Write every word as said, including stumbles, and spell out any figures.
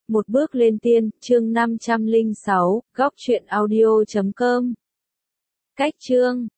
Một bước lên tiên, chương năm trăm lẻ sáu, góc truyện audio chấm com. Cách chương